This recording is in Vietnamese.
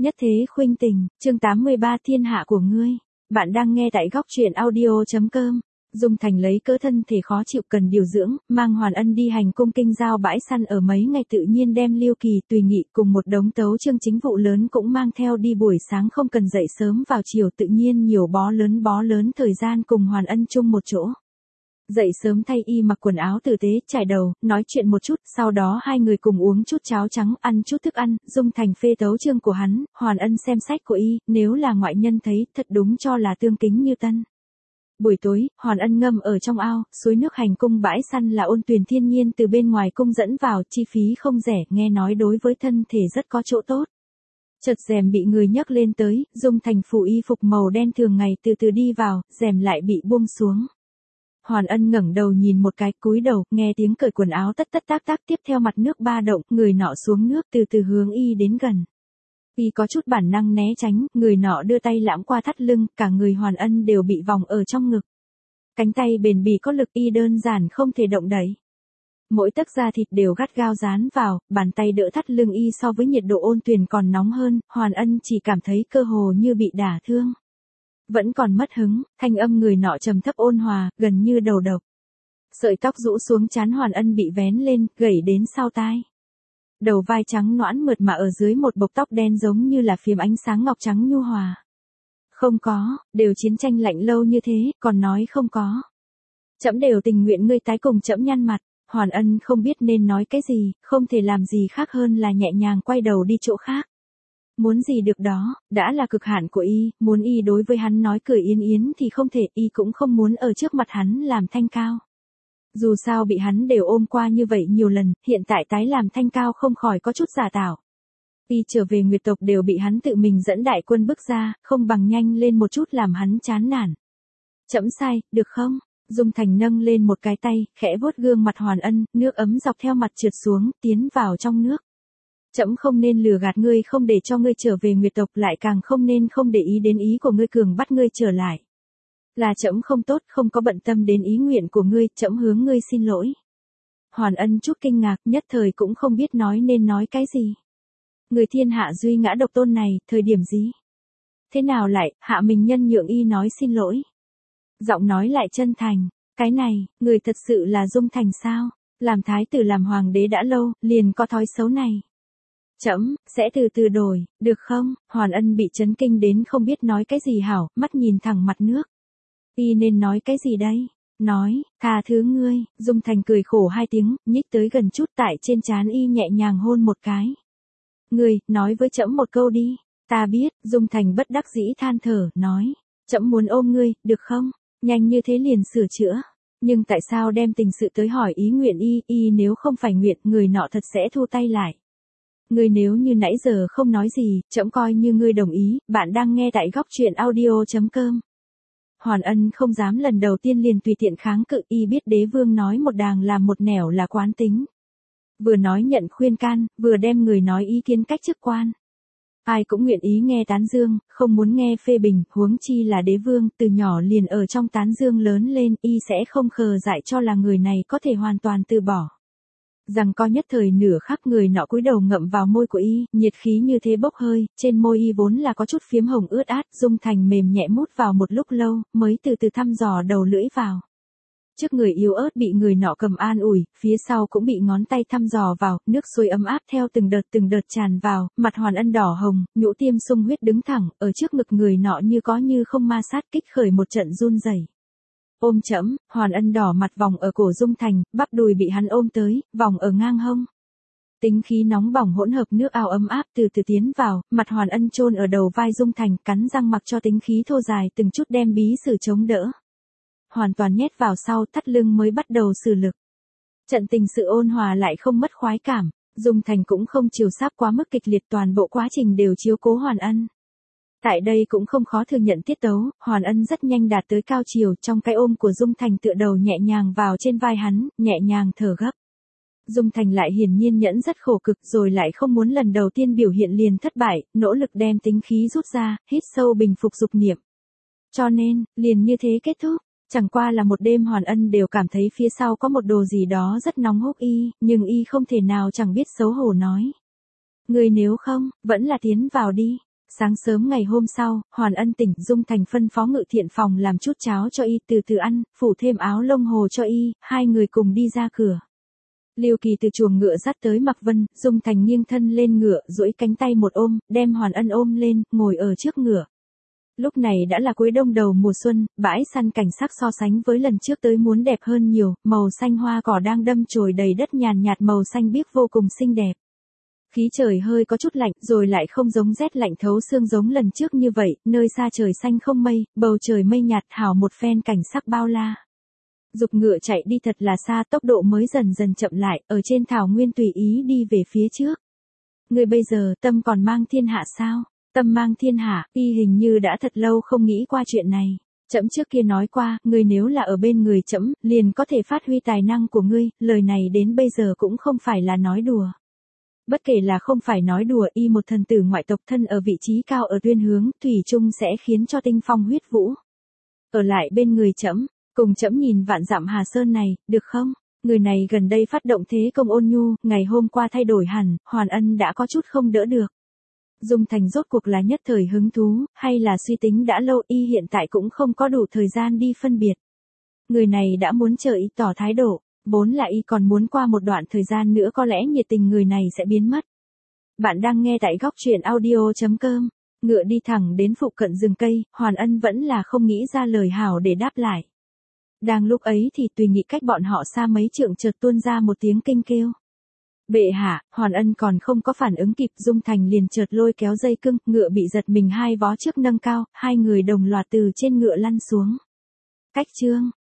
Nhất thế khuynh tình, chương 83 thiên hạ của ngươi. Bạn đang nghe tại góc truyện audio.com. Dung Thành lấy cỡ thân thể khó chịu cần điều dưỡng, mang Hoàn Ân đi hành cung kinh giao bãi săn ở mấy ngày tự nhiên đem Liêu Kỳ Tùy Nghị cùng một đống tấu chương chính vụ lớn cũng mang theo đi buổi sáng không cần dậy sớm vào chiều tự nhiên nhiều bó lớn thời gian cùng Hoàn Ân chung một chỗ. Dậy sớm thay y mặc quần áo tử tế, chải đầu, nói chuyện một chút, sau đó hai người cùng uống chút cháo trắng, ăn chút thức ăn, Dung Thành phê tấu chương của hắn, Hoàn Ân xem sách của y, nếu là ngoại nhân thấy, thật đúng cho là tương kính như tân. Buổi tối, Hoàn Ân ngâm ở trong ao, suối nước hành cung bãi săn là ôn tuyền thiên nhiên từ bên ngoài cung dẫn vào, chi phí không rẻ, nghe nói đối với thân thể rất có chỗ tốt. Chợt rèm bị người nhấc lên tới, Dung Thành phủ y phục màu đen thường ngày từ từ đi vào, rèm lại bị buông xuống. Hoàn Ân ngẩng đầu nhìn một cái, cúi đầu, nghe tiếng cởi quần áo tất tác tiếp theo mặt nước ba động, người nọ xuống nước từ từ hướng y đến gần. Y có chút bản năng né tránh, người nọ đưa tay lãm qua thắt lưng, cả người Hoàn Ân đều bị vòng ở trong ngực. Cánh tay bền bỉ có lực y đơn giản không thể động đẩy. Mỗi tấc da thịt đều gắt gao dán vào, bàn tay đỡ thắt lưng y so với nhiệt độ ôn tuyền còn nóng hơn, Hoàn Ân chỉ cảm thấy cơ hồ như bị đả thương. Vẫn còn mất hứng, thanh âm người nọ trầm thấp ôn hòa, gần như đầu độc. Sợi tóc rũ xuống trán Hoàn Ân bị vén lên, gẩy đến sau tai. Đầu vai trắng nõn mượt mà ở dưới một bộc tóc đen giống như là phím ánh sáng ngọc trắng nhu hòa. Không có, đều chiến tranh lạnh lâu như thế, còn nói không có. Trẫm đều tình nguyện ngươi tái cùng trẫm nhăn mặt. Hoàn Ân không biết nên nói cái gì, không thể làm gì khác hơn là nhẹ nhàng quay đầu đi chỗ khác. Muốn gì được đó, đã là cực hạn của y, muốn y đối với hắn nói cười yên yến thì không thể, y cũng không muốn ở trước mặt hắn làm thanh cao. Dù sao bị hắn đều ôm qua như vậy nhiều lần, hiện tại tái làm thanh cao không khỏi có chút giả tạo. Y trở về Nguyệt tộc đều bị hắn tự mình dẫn đại quân bước ra, không bằng nhanh lên một chút làm hắn chán nản. Trẫm sai, được không? Dung Thành nâng lên một cái tay, khẽ vuốt gương mặt Hoàn Ân, nước ấm dọc theo mặt trượt xuống, tiến vào trong nước. Trẫm không nên lừa gạt ngươi không để cho ngươi trở về Nguyệt tộc lại càng không nên không để ý đến ý của ngươi cường bắt ngươi trở lại. Là trẫm không tốt không có bận tâm đến ý nguyện của ngươi, trẫm hướng ngươi xin lỗi. Hoàn Ân chút kinh ngạc nhất thời cũng không biết nói nên nói cái gì. Người thiên hạ duy ngã độc tôn này, thời điểm gì? Thế nào lại, hạ mình nhân nhượng y nói xin lỗi? Giọng nói lại chân thành, cái này, người thật sự là Dung Thành sao? Làm thái tử làm hoàng đế đã lâu, liền có thói xấu này. Trẫm sẽ từ từ đổi, được không? Hoàn Ân bị chấn kinh đến không biết nói cái gì hảo, mắt nhìn thẳng mặt nước. Y nên nói cái gì đây? Nói, tha thứ ngươi. Dung Thành cười khổ hai tiếng, nhích tới gần chút tại trên trán y nhẹ nhàng hôn một cái. Ngươi, nói với trẫm một câu đi. Ta biết. Dung Thành bất đắc dĩ than thở, nói. Trẫm muốn ôm ngươi, được không? Nhanh như thế liền sửa chữa. Nhưng tại sao đem tình sự tới hỏi ý nguyện y nếu không phải nguyện, người nọ thật sẽ thu tay lại. Ngươi nếu như nãy giờ không nói gì, trẫm coi như ngươi đồng ý. Bạn đang nghe tại góc truyện audio.com. Hoàn Ân không dám lần đầu tiên liền tùy tiện kháng cự, y biết đế vương nói một đàng làm một nẻo là quán tính. Vừa nói nhận khuyên can, vừa đem người nói ý kiến cách chức quan. Ai cũng nguyện ý nghe tán dương, không muốn nghe phê bình, huống chi là đế vương, từ nhỏ liền ở trong tán dương lớn lên, y sẽ không khờ dại cho là người này có thể hoàn toàn từ bỏ. Rằng co nhất thời nửa khắc người nọ cúi đầu ngậm vào môi của y, nhiệt khí như thế bốc hơi, trên môi y vốn là có chút phiếm hồng ướt át, Dung Thành mềm nhẹ mút vào một lúc lâu, mới từ từ thăm dò đầu lưỡi vào. Trước người yếu ớt bị người nọ cầm an ủi, phía sau cũng bị ngón tay thăm dò vào, nước sôi ấm áp theo từng đợt tràn vào, mặt Hoàn Ân đỏ hồng, nhũ tiêm sung huyết đứng thẳng, ở trước ngực người nọ như có như không ma sát kích khởi một trận run rẩy. Ôm trẫm. Hoàn Ân đỏ mặt vòng ở cổ Dung Thành, bắp đùi bị hắn ôm tới, vòng ở ngang hông. Tính khí nóng bỏng hỗn hợp nước ao ấm áp từ từ tiến vào, mặt Hoàn Ân chôn ở đầu vai Dung Thành, cắn răng mặc cho tính khí thô dài từng chút đem bí sử chống đỡ. Hoàn toàn nhét vào sau, thắt lưng mới bắt đầu sử lực. Trận tình sự ôn hòa lại không mất khoái cảm, Dung Thành cũng không chiều sáp quá mức kịch liệt, toàn bộ quá trình đều chiếu cố Hoàn Ân. Tại đây cũng không khó thừa nhận tiết tấu, Hoàn Ân rất nhanh đạt tới cao chiều, trong cái ôm của Dung Thành tựa đầu nhẹ nhàng vào trên vai hắn, nhẹ nhàng thở gấp. Dung Thành lại hiển nhiên nhẫn rất khổ cực rồi lại không muốn lần đầu tiên biểu hiện liền thất bại, nỗ lực đem tính khí rút ra, hít sâu bình phục dục niệm. Cho nên, liền như thế kết thúc. Chẳng qua là một đêm Hoàn Ân đều cảm thấy phía sau có một đồ gì đó rất nóng hốc y, nhưng y không thể nào chẳng biết xấu hổ nói. Người nếu không, vẫn là tiến vào đi. Sáng sớm ngày hôm sau, Hoàn Ân tỉnh, Dung Thành phân phó Ngự Thiện phòng làm chút cháo cho y từ từ ăn, phủ thêm áo lông hồ cho y, hai người cùng đi ra cửa. Lưu Kỳ từ chuồng ngựa dắt tới Mạc Vân, Dung Thành nghiêng thân lên ngựa, duỗi cánh tay một ôm, đem Hoàn Ân ôm lên, ngồi ở trước ngựa. Lúc này đã là cuối đông đầu mùa xuân, bãi săn cảnh sắc so sánh với lần trước tới muốn đẹp hơn nhiều, màu xanh hoa cỏ đang đâm chồi đầy đất nhàn nhạt màu xanh biếc vô cùng xinh đẹp. Khí trời hơi có chút lạnh, rồi lại không giống rét lạnh thấu xương giống lần trước như vậy, nơi xa trời xanh không mây, bầu trời mây nhạt hào một phen cảnh sắc bao la. Dục ngựa chạy đi thật là xa, tốc độ mới dần dần chậm lại, ở trên thảo nguyên tùy ý đi về phía trước. Người bây giờ, tâm còn mang thiên hạ sao? Tâm mang thiên hạ, y hình như đã thật lâu không nghĩ qua chuyện này. Trẫm trước kia nói qua, ngươi nếu là ở bên người trẫm, liền có thể phát huy tài năng của ngươi, lời này đến bây giờ cũng không phải là nói đùa. Bất kể là không phải nói đùa, y một thần tử ngoại tộc thân ở vị trí cao ở Tuyên Hướng, thủy chung sẽ khiến cho tinh phong huyết vũ. Ở lại bên người trẫm, cùng trẫm nhìn vạn dặm Hà Sơn này, được không? Người này gần đây phát động thế công ôn nhu, ngày hôm qua thay đổi hẳn, Hoàn Ân đã có chút không đỡ được. Dung Thành rốt cuộc là nhất thời hứng thú, hay là suy tính đã lâu, y hiện tại cũng không có đủ thời gian đi phân biệt. Người này đã muốn chờ y tỏ thái độ, vốn là y còn muốn qua một đoạn thời gian nữa có lẽ nhiệt tình người này sẽ biến mất. Bạn đang nghe tại góc truyện audio.com, ngựa đi thẳng đến phụ cận rừng cây, Hoàn Ân vẫn là không nghĩ ra lời hảo để đáp lại. Đang lúc ấy thì tùy nghị cách bọn họ xa mấy trượng chợt tuôn ra một tiếng kinh kêu. Bệ hạ, Hoàn Ân còn không có phản ứng kịp, Dung Thành liền chợt lôi kéo dây cưng, ngựa bị giật mình hai vó trước nâng cao, hai người đồng loạt từ trên ngựa lăn xuống. Cách chương